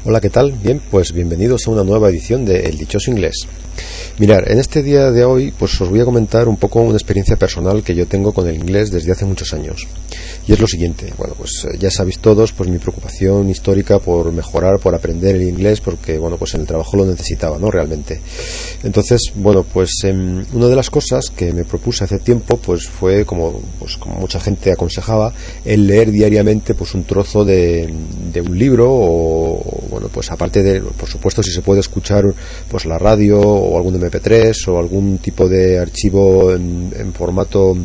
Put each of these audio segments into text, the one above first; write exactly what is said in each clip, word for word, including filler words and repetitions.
Hola, ¿qué tal? Bien, pues bienvenidos a una nueva edición de El Dichoso Inglés. Mirar, en este día de hoy pues os voy a comentar un poco una experiencia personal que yo tengo con el inglés desde hace muchos años. Y es lo siguiente, bueno, pues ya sabéis todos pues mi preocupación histórica por mejorar, por aprender el inglés, porque bueno, pues en el trabajo lo necesitaba, ¿no? Realmente. Entonces, bueno, pues eh, una de las cosas que me propuse hace tiempo pues fue, como, pues, como mucha gente aconsejaba, el leer diariamente pues un trozo de, de un libro o, bueno, pues aparte de, por supuesto, si se puede escuchar pues la radio o algún eme pe tres o algún tipo de archivo en, en formato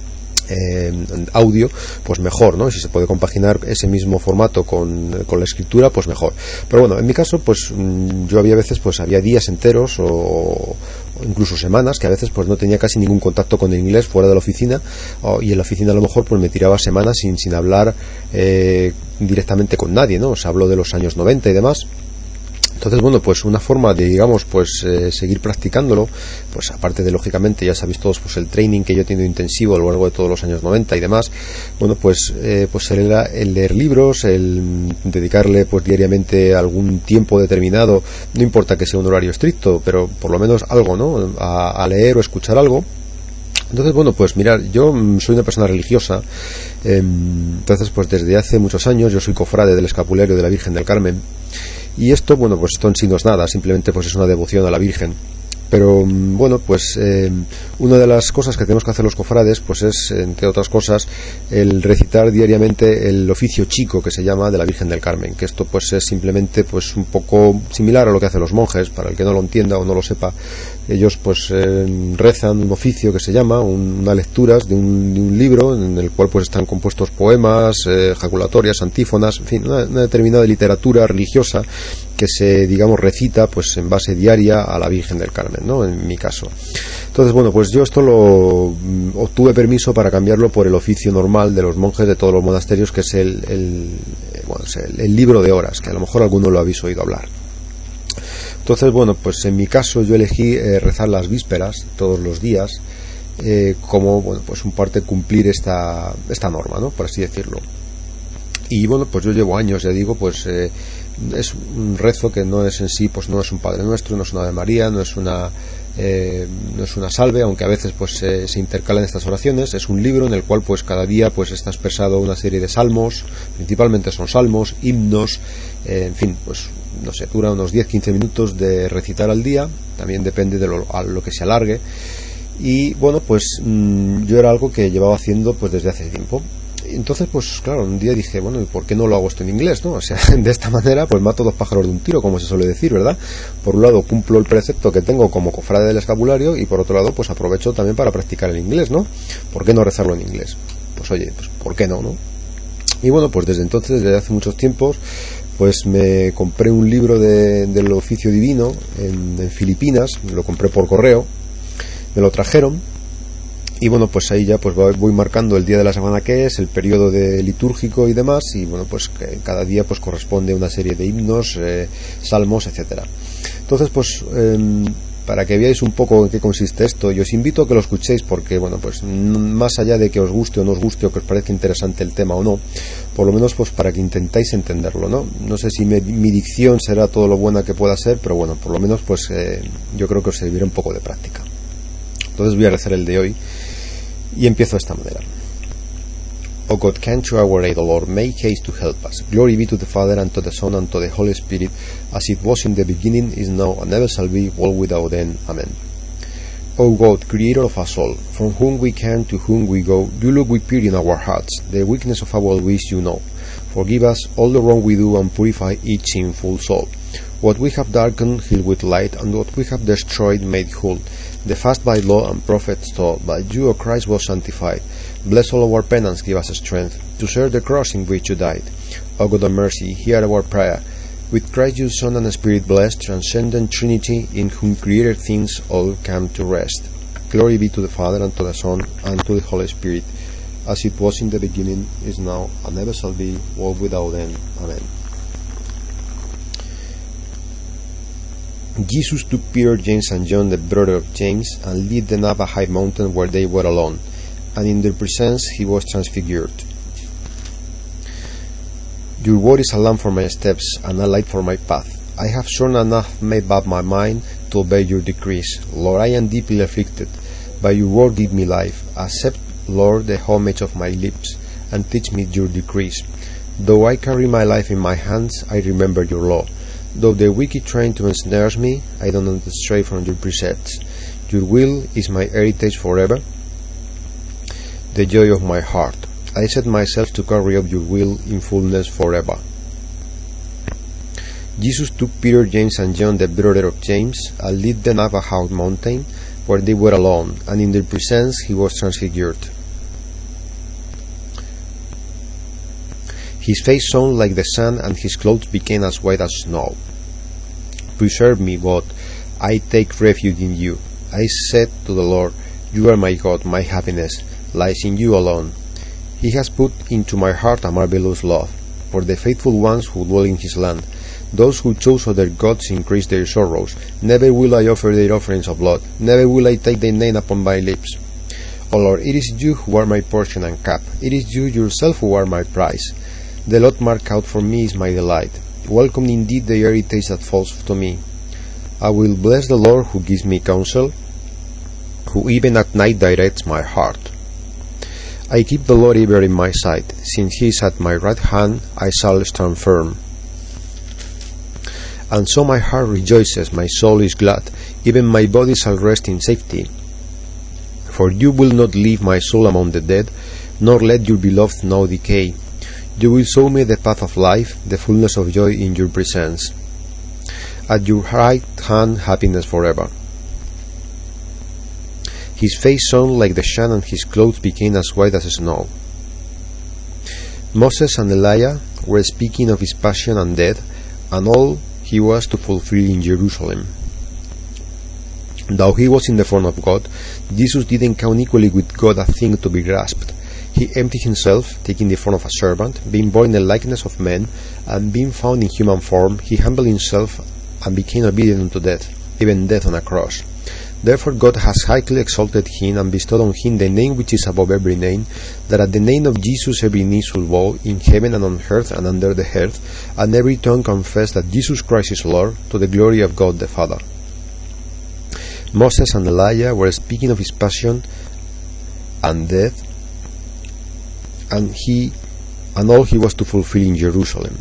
eh, audio, pues mejor, ¿no? Si se puede compaginar ese mismo formato con, con la escritura, pues mejor. Pero bueno, en mi caso, pues yo había veces, pues había días enteros o, o incluso semanas que a veces pues no tenía casi ningún contacto con el inglés fuera de la oficina, o, y en la oficina a lo mejor pues me tiraba semanas sin, sin hablar eh, directamente con nadie, ¿no? Os hablo de los años noventa y demás. Entonces, bueno, pues una forma de, digamos, pues eh, seguir practicándolo, pues aparte de, lógicamente, ya sabéis todos, pues el training que yo he tenido intensivo a lo largo de todos los años noventa y demás, bueno, pues eh, pues era el leer libros, el dedicarle pues diariamente algún tiempo determinado, no importa que sea un horario estricto, pero por lo menos algo, ¿no? A, a leer o escuchar algo. Entonces, bueno, pues mirad, yo soy una persona religiosa, eh, entonces pues desde hace muchos años yo soy cofrade del escapulario de la Virgen del Carmen, y esto, bueno, pues esto en sí no es nada, simplemente pues es una devoción a la Virgen. Pero bueno, pues eh, una de las cosas que tenemos que hacer los cofrades pues es, entre otras cosas, el recitar diariamente el oficio chico que se llama de la Virgen del Carmen, que esto pues es simplemente pues un poco similar a lo que hacen los monjes. Para el que no lo entienda o no lo sepa, ellos pues eh, rezan un oficio que se llama un, una lecturas de un, de un libro en el cual pues están compuestos poemas, eh, jaculatorias, antífonas, en fin, una, una determinada literatura religiosa que se, digamos, recita pues en base diaria a la Virgen del Carmen, ¿no? En mi caso. Entonces, bueno, pues yo esto lo obtuve permiso para cambiarlo por el oficio normal de los monjes de todos los monasterios, que es el, el, bueno, es el, el libro de horas, que a lo mejor alguno lo habéis oído hablar. Entonces, bueno, pues en mi caso yo elegí eh, rezar las vísperas todos los días, eh, como, bueno, pues un parte cumplir esta, esta norma, ¿no? Por así decirlo. Y bueno, pues yo llevo años, ya digo, pues eh, es un rezo que no es en sí, pues no es un Padre Nuestro, no es una Ave María, no es una eh, no es una salve, aunque a veces pues eh, se intercalan estas oraciones. Es un libro en el cual pues cada día pues está expresado una serie de salmos, principalmente son salmos, himnos, eh, en fin, pues no sé, dura unos diez a quince minutos de recitar al día, también depende de lo, a lo que se alargue. Y bueno, pues mmm, yo era algo que llevaba haciendo pues desde hace tiempo. Entonces, pues claro, un día dije, bueno, ¿y por qué no lo hago esto en inglés, no? O sea, de esta manera, pues mato dos pájaros de un tiro, como se suele decir, ¿verdad? Por un lado, cumplo el precepto que tengo como cofrade del escapulario, y por otro lado, pues aprovecho también para practicar el inglés, ¿no? ¿Por qué no rezarlo en inglés? Pues oye, pues ¿por qué no, no? Y bueno, pues desde entonces, desde hace muchos tiempos, pues me compré un libro de, del oficio divino en, en Filipinas, me lo compré por correo, me lo trajeron. Y bueno, pues ahí ya pues voy marcando el día de la semana que es, el periodo de litúrgico y demás, y bueno, pues cada día pues corresponde a una serie de himnos, eh, salmos, etcétera. Entonces, pues eh, para que veáis un poco en qué consiste esto, yo os invito a que lo escuchéis, porque bueno, pues más allá de que os guste o no os guste, o que os parezca interesante el tema o no, por lo menos pues para que intentáis entenderlo, ¿no? No sé si me, mi dicción será todo lo buena que pueda ser, pero bueno, por lo menos pues eh, yo creo que os servirá un poco de práctica. Entonces voy a rezar el de hoy. Y empiezo de esta manera. O God, come to our aid, O Lord, make haste to help us. Glory be to the Father, and to the Son, and to the Holy Spirit, as it was in the beginning, is now, and ever shall be, world without end. Amen. O God, Creator of us all, from whom we came, to whom we go, you look with pity in our hearts. The weakness of our wish you know. Forgive us all the wrong we do, and purify each sinful soul. What we have darkened, heal with light, and what we have destroyed, made whole. The fast by law and prophets taught, but you, O Christ, was sanctified. Bless all our penance, give us strength to serve the cross in which you died. O God of mercy, hear our prayer. With Christ your Son and Spirit blessed, transcendent Trinity, in whom created things all come to rest. Glory be to the Father, and to the Son, and to the Holy Spirit, as it was in the beginning, is now, and ever shall be, world without end. Amen. Jesus took Peter, James, and John, the brother of James, and led them up a high mountain where they were alone, and in their presence he was transfigured. Your word is a lamp for my steps and a light for my path. I have sure enough made up my mind to obey your decrees. Lord, I am deeply afflicted. By your word give me life. Accept, Lord, the homage of my lips, and teach me your decrees. Though I carry my life in my hands, I remember your law. Though the wicked try to ensnare me, I do not stray from your precepts. Your will is my heritage forever, the joy of my heart. I set myself to carry out your will in fullness forever. Jesus took Peter, James, and John, the brother of James, and led them up a high mountain, where they were alone, and in their presence he was transfigured. His face shone like the sun, and his clothes became as white as snow. Preserve me, God, I take refuge in you. I said to the Lord, you are my God, my happiness lies in you alone. He has put into my heart a marvelous love for the faithful ones who dwell in his land. Those who chose other gods increase their sorrows. Never will I offer their offerings of blood, never will I take their name upon my lips. O Lord, it is you who are my portion and cup. It is you yourself who are my prize. The lot marked out for me is my delight. Welcome indeed the heritage that falls to me. I will bless the Lord who gives me counsel, who even at night directs my heart. I keep the Lord ever in my sight. Since he is at my right hand, I shall stand firm. And so my heart rejoices, my soul is glad, even my body shall rest in safety. For you will not leave my soul among the dead, nor let your beloved know decay. You will show me the path of life, the fullness of joy in your presence. At your right hand happiness forever. His face shone like the sun, and his clothes became as white as snow. Moses and Elijah were speaking of his passion and death, and all he was to fulfill in Jerusalem. Though he was in the form of God, Jesus didn't count equally with God a thing to be grasped. He emptied himself, taking the form of a servant, being born in the likeness of men, and being found in human form, he humbled himself and became obedient unto death, even death on a cross. Therefore God has highly exalted him, and bestowed on him the name which is above every name, that at the name of Jesus every knee should bow, in heaven and on earth and under the earth, and every tongue confess that Jesus Christ is Lord, to the glory of God the Father. Moses and Elijah were speaking of his passion and death, and he and all he was to fulfill in Jerusalem.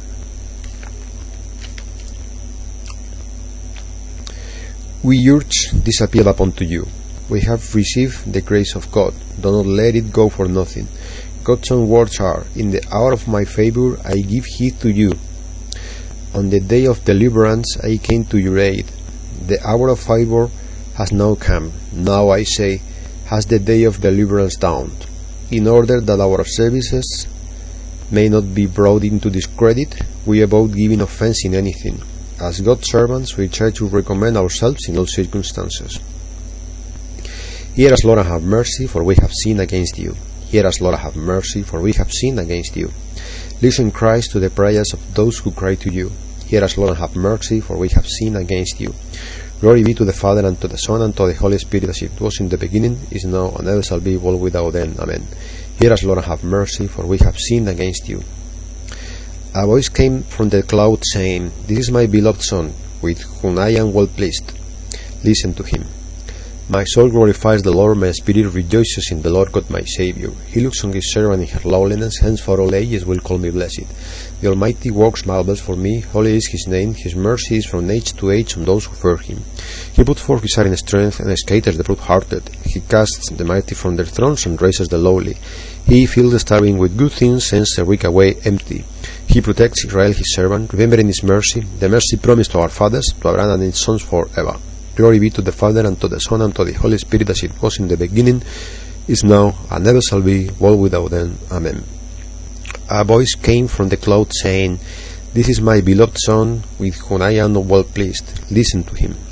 We urge this appeal upon to you. We have received the grace of God. Do not let it go for nothing. God's own words are, in the hour of my favor I give heed to you. On the day of deliverance I came to your aid. The hour of favor has now come. Now I say, has the day of deliverance dawned, in order that our services may not be brought into discredit. We avoid giving offense in anything. As God's servants, we try to recommend ourselves in all circumstances. Hear us, Lord, and have mercy, for we have sinned against you. Hear us, Lord, and have mercy, for we have sinned against you. Listen, Christ, to the prayers of those who cry to you. Hear us, Lord, and have mercy, for we have sinned against you. Glory be to the Father, and to the Son, and to the Holy Spirit, as it was in the beginning, is now, and ever shall be, world without end. Amen. Hear us, Lord, and have mercy, for we have sinned against you. A voice came from the cloud, saying, This is my beloved Son, with whom I am well pleased. Listen to him. My soul glorifies the Lord, my spirit rejoices in the Lord God my Saviour. He looks on his servant in her lowliness, henceforth all ages will call me blessed. The Almighty works marvels for me, holy is his name, his mercy is from age to age on those who fear him. He put forth his arm in strength, and scatters the broad-hearted. He casts the mighty from their thrones, and raises the lowly. He fills the starving with good things, sends the weak away empty. He protects Israel his servant, remembering his mercy, the mercy promised to our fathers, to Abraham and his sons forever. Glory be to the Father, and to the Son, and to the Holy Spirit, as it was in the beginning, is now, and ever shall be, world without end. Amen. A voice came from the cloud, saying, This is my beloved Son, with whom I am well pleased. Listen to him.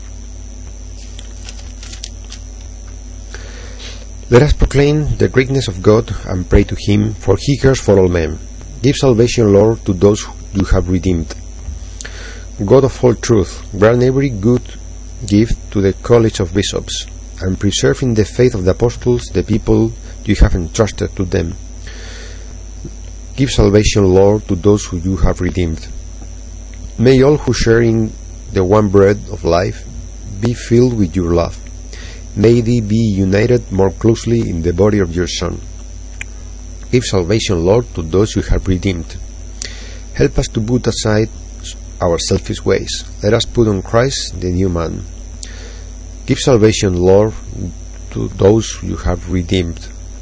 Let us proclaim the greatness of God, and pray to him, for he cares for all men. Give salvation, Lord, to those you have redeemed. God of all truth, grant every good gift to the college of bishops, and preserve in the faith of the apostles the people you have entrusted to them. Give salvation, Lord, to those who you have redeemed. May all who share in the one bread of life be filled with your love. May they be united more closely in the body of your Son. Give salvation, Lord, to those you have redeemed. Help us to put aside our selfish ways. Let us put on Christ, the new man. Give salvation, Lord, to those you have redeemed.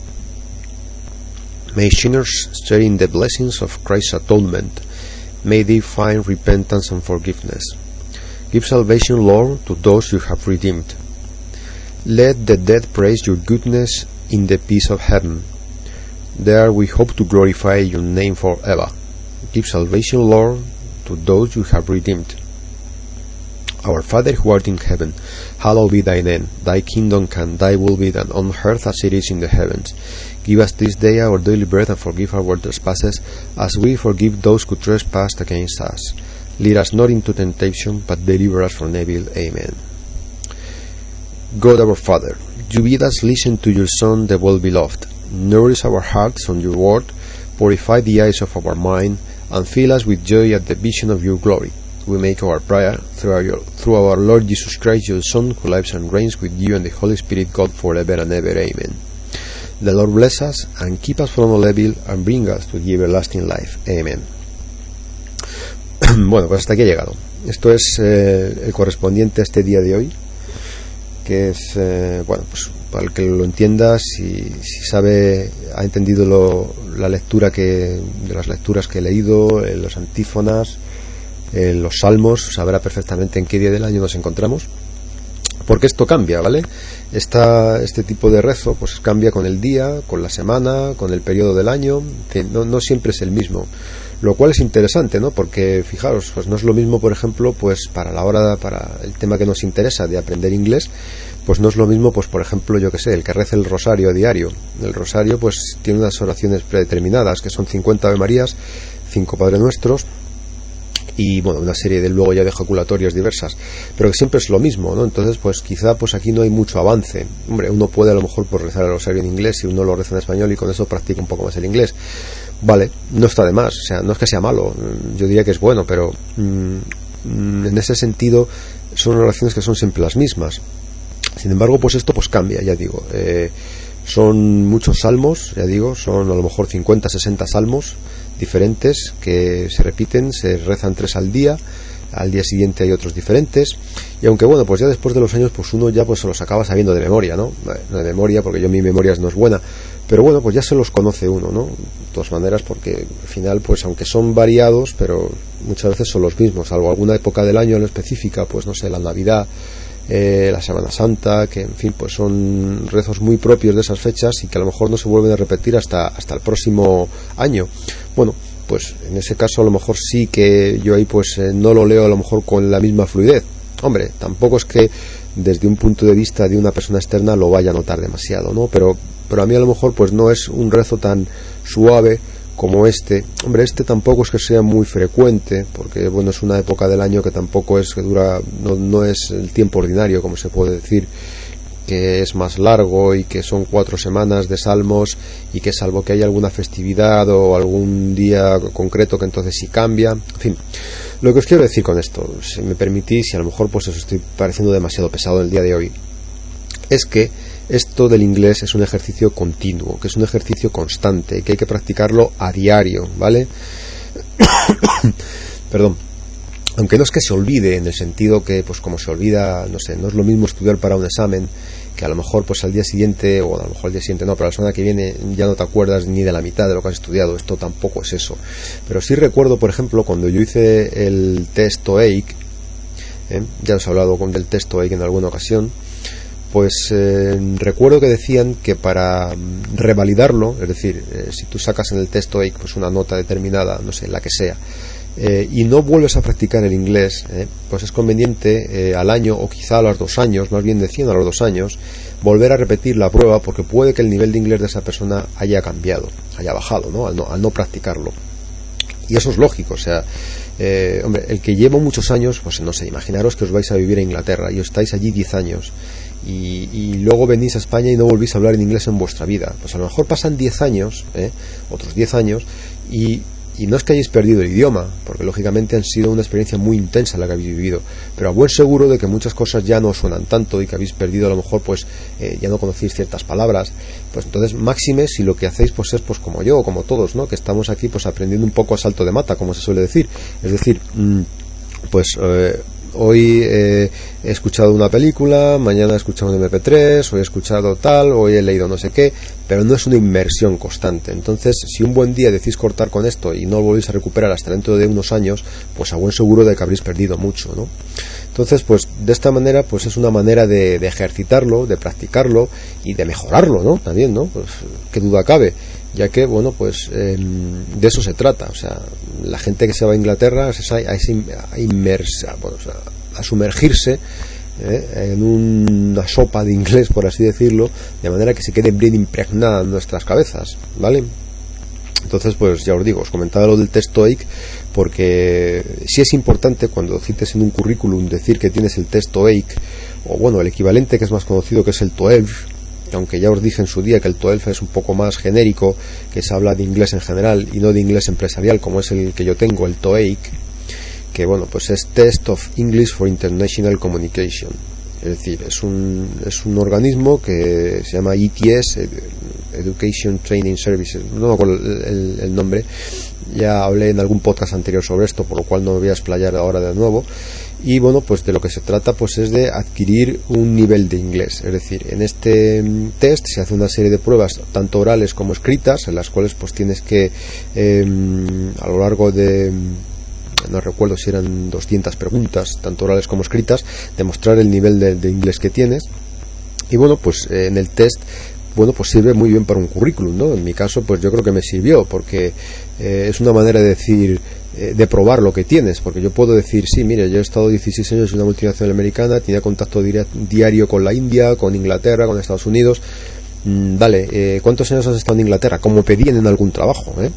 May sinners share in the blessings of Christ's atonement. May they find repentance and forgiveness. Give salvation, Lord, to those you have redeemed. Let the dead praise your goodness in the peace of heaven. There we hope to glorify your name forever. Give salvation, Lord, to those you have redeemed. Our Father who art in heaven, hallowed be thy name. Thy kingdom come, thy will be done on earth as it is in the heavens. Give us this day our daily bread, and forgive our trespasses, as we forgive those who trespass against us. Lead us not into temptation, but deliver us from evil. Amen. God our Father, you bid us listen to your Son, the well-beloved. Nourish our hearts on your word, purify the eyes of our mind, and fill us with joy at the vision of your glory. We make our prayer through our, through our Lord Jesus Christ, your Son, who lives and reigns with you and the Holy Spirit, God, forever and ever. Amen. The Lord bless us and keep us from all evil and bring us to the everlasting life. Amen. Bueno, pues hasta aquí he llegado. Esto es eh, el correspondiente a este día de hoy, que es, eh, bueno, pues para el que lo entienda, si, si sabe, ha entendido lo, la lectura que, de las lecturas que he leído, eh, los antífonas, eh, los salmos, sabrá perfectamente en qué día del año nos encontramos, porque esto cambia, ¿vale? Esta, este tipo de rezo pues cambia con el día, con la semana, con el periodo del año, que no, no siempre es el mismo, lo cual es interesante, ¿no? Porque fijaros, pues no es lo mismo, por ejemplo, pues para la hora, para el tema que nos interesa de aprender inglés, pues no es lo mismo, pues por ejemplo, yo que sé, el que reza el rosario diario. El rosario pues tiene unas oraciones predeterminadas, que son cincuenta Ave Marías, cinco Padre Nuestros, y bueno, una serie de luego ya de ejaculatorias diversas, pero que siempre es lo mismo, ¿no? Entonces pues quizá pues aquí no hay mucho avance. Hombre, uno puede a lo mejor pues rezar el rosario en inglés si uno lo reza en español y con eso practica un poco más el inglés, vale, no está de más, o sea, no es que sea malo, yo diría que es bueno, pero mmm, en ese sentido son oraciones que son siempre las mismas. Sin embargo, pues esto pues cambia, ya digo, eh, son muchos salmos, ya digo, son a lo mejor cincuenta, sesenta salmos diferentes que se repiten, se rezan tres al día, al día siguiente hay otros diferentes, y aunque bueno, pues ya después de los años pues uno ya pues se los acaba sabiendo de memoria, ¿no? No de memoria, porque yo mi memoria no es buena, pero bueno, pues ya se los conoce uno, ¿no? De todas maneras, porque al final pues aunque son variados, pero muchas veces son los mismos, salvo alguna época del año en específica, pues no sé, la Navidad, Eh, la Semana Santa, que en fin pues son rezos muy propios de esas fechas y que a lo mejor no se vuelven a repetir hasta, hasta el próximo año. Bueno, pues en ese caso a lo mejor sí que yo ahí pues eh, no lo leo a lo mejor con la misma fluidez. Hombre, tampoco es que desde un punto de vista de una persona externa lo vaya a notar demasiado, ¿no? Pero, pero a mí a lo mejor pues no es un rezo tan suave como este. Hombre, este tampoco es que sea muy frecuente, porque bueno, es una época del año que tampoco es que dura, no, no es el tiempo ordinario, como se puede decir, que es más largo y que son cuatro semanas de salmos y que salvo que haya alguna festividad o algún día concreto que entonces sí cambia, en fin. Lo que os quiero decir con esto, si me permitís, y a lo mejor pues os estoy pareciendo demasiado pesado el día de hoy, es que esto del inglés es un ejercicio continuo, que es un ejercicio constante, que hay que practicarlo a diario, ¿vale? Perdón. Aunque no es que se olvide, en el sentido que, pues como se olvida, no sé, no es lo mismo estudiar para un examen, que a lo mejor pues al día siguiente, o a lo mejor al día siguiente no, pero la semana que viene ya no te acuerdas ni de la mitad de lo que has estudiado. Esto tampoco es eso. Pero sí recuerdo, por ejemplo, cuando yo hice el test TOEIC, ¿eh? Ya os he hablado con del test TOEIC en alguna ocasión, pues eh, recuerdo que decían que para revalidarlo, es decir, eh, si tú sacas en el test TOEIC pues una nota determinada, no sé, la que sea, eh, y no vuelves a practicar el inglés, eh, pues es conveniente eh, al año, o quizá a los dos años, más bien decían a los dos años, volver a repetir la prueba, porque puede que el nivel de inglés de esa persona haya cambiado, haya bajado, ¿no? Al no, al no practicarlo. Y eso es lógico, o sea, eh, hombre, el que lleva muchos años, pues no sé, imaginaros que os vais a vivir a Inglaterra y os estáis allí diez años y, y luego venís a España y no volvís a hablar en inglés en vuestra vida. Pues a lo mejor pasan diez años, ¿eh? otros diez años, y Y no es que hayáis perdido el idioma, porque lógicamente han sido una experiencia muy intensa la que habéis vivido, pero a buen seguro de que muchas cosas ya no suenan tanto y que habéis perdido a lo mejor, pues eh, ya no conocéis ciertas palabras. Pues entonces, máxime si lo que hacéis pues es pues como yo o como todos, ¿no? Que estamos aquí pues aprendiendo un poco a salto de mata, como se suele decir. Es decir, mmm, pues eh, hoy eh, he escuchado una película, mañana he escuchado un eme pe tres, hoy he escuchado tal, hoy he leído no sé qué, pero no es una inmersión constante. Entonces, si un buen día decís cortar con esto y no lo volvéis a recuperar hasta dentro de unos años, pues a buen seguro de que habréis perdido mucho, ¿no? Entonces, pues de esta manera, pues es una manera de, de ejercitarlo, de practicarlo y de mejorarlo, ¿no? También, ¿no? Pues qué duda cabe, ya que, bueno, pues eh, de eso se trata. O sea, la gente que se va a Inglaterra es a, a, a inmersa, bueno, o sea, a sumergirse ¿eh? en una sopa de inglés, por así decirlo, de manera que se quede bien impregnada en nuestras cabezas, ¿vale? Entonces, pues ya os digo, os comentaba lo del test TOEIC, porque sí es importante cuando cites en un currículum decir que tienes el test TOEIC, o bueno, el equivalente que es más conocido, que es el TOEFL, aunque ya os dije en su día que el TOEFL es un poco más genérico, que se habla de inglés en general y no de inglés empresarial, como es el que yo tengo, el TOEIC, que bueno, pues es Test of English for International Communication. Es decir, es un, es un organismo que se llama E T S, Education Training Services, no me acuerdo el, el, el nombre, ya hablé en algún podcast anterior sobre esto, por lo cual no me voy a explayar ahora de nuevo. Y bueno, pues de lo que se trata pues es de adquirir un nivel de inglés. Es decir, en este test se hace una serie de pruebas, tanto orales como escritas, en las cuales pues tienes que eh, a lo largo de, no recuerdo si eran doscientas preguntas, tanto orales como escritas, demostrar el nivel de, de inglés que tienes. Y bueno, pues eh, en el test, bueno, pues sirve muy bien para un currículum, ¿no? En mi caso, pues yo creo que me sirvió, porque eh, es una manera de decir, eh, de probar lo que tienes, porque yo puedo decir, sí, mire, yo he estado dieciséis años en una multinacional americana, tenía contacto diario con la India, con Inglaterra, con Estados Unidos. Mm, vale, eh, ¿cuántos años has estado en Inglaterra? Como pedían en algún trabajo, ¿eh?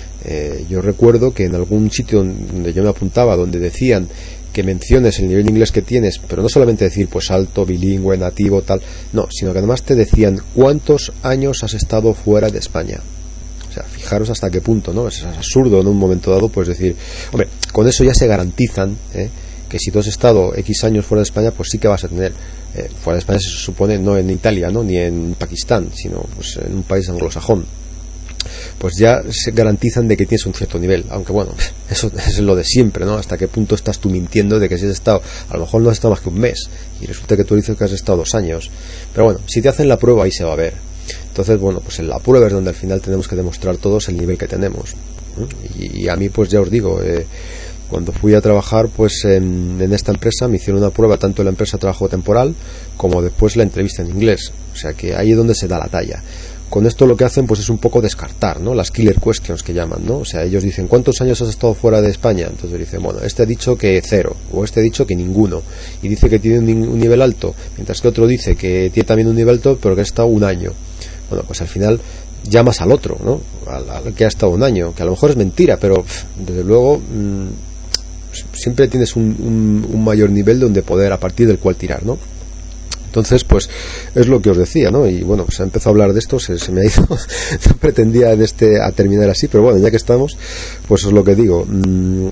Eh, yo recuerdo que en algún sitio donde yo me apuntaba, donde decían que menciones el nivel de inglés que tienes, pero no solamente decir pues alto, bilingüe, nativo, tal, no, sino que además te decían cuántos años has estado fuera de España. O sea, fijaros hasta qué punto, ¿no? Es absurdo en un momento dado pues decir, hombre, con eso ya se garantizan ¿eh? que si tú has estado X años fuera de España, pues sí que vas a tener eh, fuera de España, se supone, no en Italia, ¿no? Ni en Pakistán, sino pues en un país anglosajón, pues ya se garantizan de que tienes un cierto nivel, aunque bueno, eso es lo de siempre, ¿no? Hasta qué punto estás tú mintiendo de que si has estado, a lo mejor no has estado más que un mes y resulta que tú dices que has estado dos años, pero bueno, si te hacen la prueba ahí se va a ver. Entonces, bueno, pues en la prueba es donde al final tenemos que demostrar todos el nivel que tenemos. Y, y a mí, pues ya os digo, eh, cuando fui a trabajar pues en, en esta empresa me hicieron una prueba tanto en la empresa de trabajo temporal como después la entrevista en inglés, o sea que ahí es donde se da la talla. Con esto lo que hacen pues es un poco descartar, ¿no? Las killer questions que llaman, ¿no? O sea, ellos dicen, ¿cuántos años has estado fuera de España? Entonces dicen, bueno, este ha dicho que cero, o este ha dicho que ninguno, y dice que tiene un nivel alto, mientras que otro dice que tiene también un nivel alto, pero que ha estado un año. Bueno, pues al final llamas al otro, ¿no? Al, al que ha estado un año, que a lo mejor es mentira, pero pff, desde luego mmm, siempre tienes un, un, un mayor nivel donde poder, a partir del cual tirar, ¿no? Entonces, pues, es lo que os decía, ¿no? Y bueno, se ha empezado a hablar de esto, se, se me ha ido, no pretendía en este, a terminar así, pero bueno, ya que estamos, pues es lo que digo. Mm,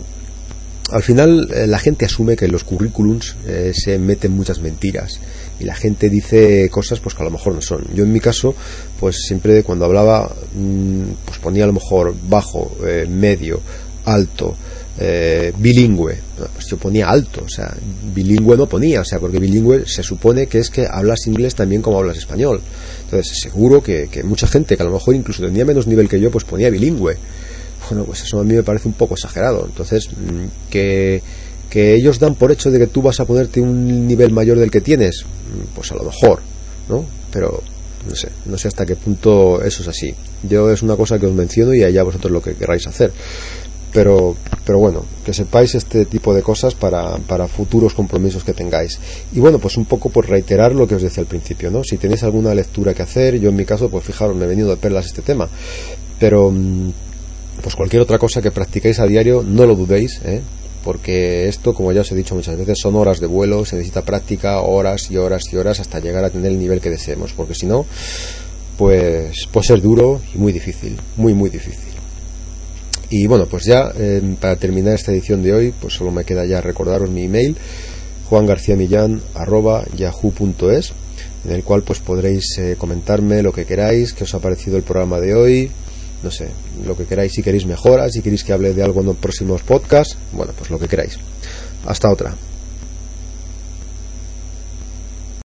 al final, eh, la gente asume que en los currículums eh, se meten muchas mentiras y la gente dice cosas pues que a lo mejor no son. Yo en mi caso, pues siempre cuando hablaba, mm, pues ponía a lo mejor bajo, eh, medio, alto, Eh, bilingüe, pues yo ponía alto, o sea, bilingüe no ponía, o sea, porque bilingüe se supone que es que hablas inglés también como hablas español. Entonces, seguro que, que mucha gente que a lo mejor incluso tenía menos nivel que yo, pues ponía bilingüe. Bueno, pues eso a mí me parece un poco exagerado. Entonces, que, que ellos dan por hecho de que tú vas a ponerte un nivel mayor del que tienes, pues a lo mejor, ¿no? Pero no sé, no sé hasta qué punto eso es así. Yo es una cosa que os menciono y allá vosotros lo que queráis hacer. Pero, pero bueno, que sepáis este tipo de cosas para, para futuros compromisos que tengáis. Y bueno, pues un poco por reiterar lo que os decía al principio, ¿no? Si tenéis alguna lectura que hacer, yo en mi caso, pues fijaros, me he venido de perlas este tema. Pero, pues cualquier otra cosa que practicáis a diario, no lo dudéis, ¿eh? Porque esto, como ya os he dicho muchas veces, son horas de vuelo, se necesita práctica, horas y horas y horas hasta llegar a tener el nivel que deseemos, porque si no, pues, pues es duro y muy difícil, muy muy difícil. Y bueno, pues ya eh, para terminar esta edición de hoy, pues solo me queda ya recordaros mi email, juan garcía millán arroba yahoo punto es, en el cual pues podréis eh, comentarme lo que queráis, qué os ha parecido el programa de hoy, no sé, lo que queráis, si queréis mejoras, si queréis que hable de algo en los próximos podcasts, bueno, pues lo que queráis. Hasta otra.